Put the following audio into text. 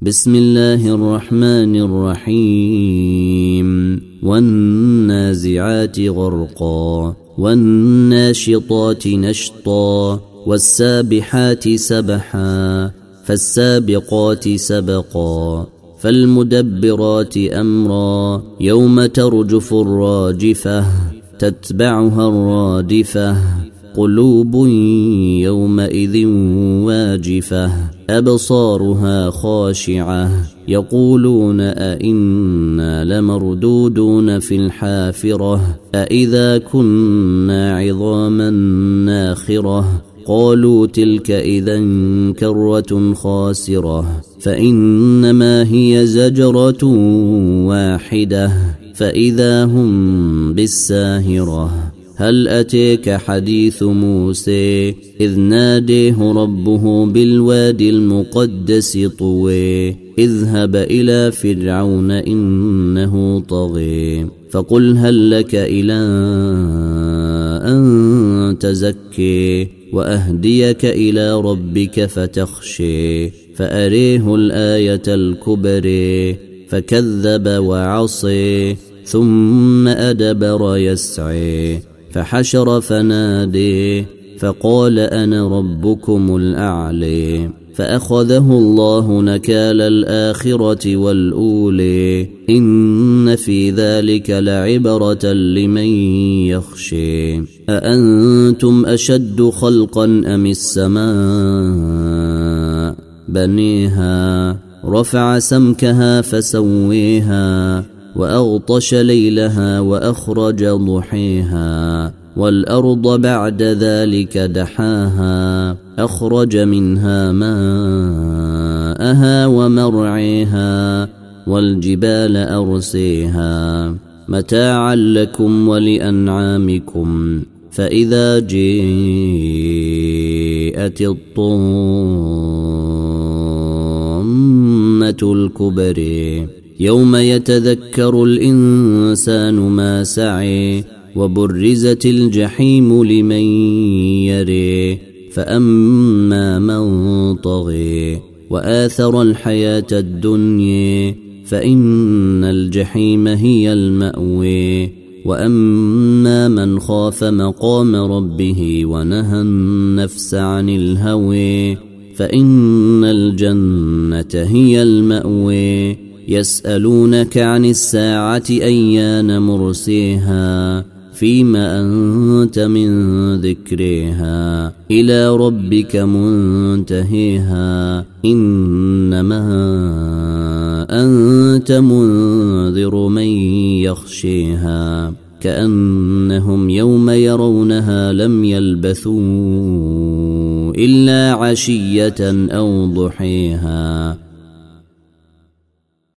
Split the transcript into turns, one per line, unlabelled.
بسم الله الرحمن الرحيم والنازعات غرقا والناشطات نشطا والسابحات سبحا فالسابقات سبقا فالمدبرات أمرا يوم ترجف الراجفة تتبعها الرادفة قلوب يومئذ واجفة أبصارها خاشعة يقولون أئنا لمردودون في الحافرة أئذا كنا عظاما ناخرة قالوا تلك إذا كرة خاسرة فإنما هي زجرة واحدة فإذا هم بالساهرة هل أتيك حديث موسى إذ ناديه ربه بالوادي المقدس طوى اذهب إلى فرعون إنه طغى فقل هل لك إلى أن تزكي وأهديك إلى ربك فتخشي فأريه الآية الكبرى فكذب وعصي ثم أدبر يسعي فحشر فنادي فقال أنا ربكم الأعلى فأخذه الله نكال الآخرة والأولى إن في ذلك لعبرة لمن يخشى أأنتم أشد خلقا أم السماء بنيها رفع سمكها فسويها وأغطش ليلها وأخرج ضحيها والأرض بعد ذلك دحاها أخرج منها ماءها ومرعيها والجبال أرسيها متاعا لكم ولأنعامكم فإذا جاءت الطامة الكبرى يوم يتذكر الإنسان ما سعي وبرزت الجحيم لمن يري فأما من طغي وآثر الحياة الدنيا فإن الجحيم هي المأوى وأما من خاف مقام ربه ونهى النفس عن الهوى فإن الجنة هي المأوى يسألونك عن الساعة أيان مرسيها فيما أنت من ذكرها إلى ربك منتهيها إنما أنت منذر من يخشيها كأنهم يوم يرونها لم يلبثوا إلا عشية أو ضحيها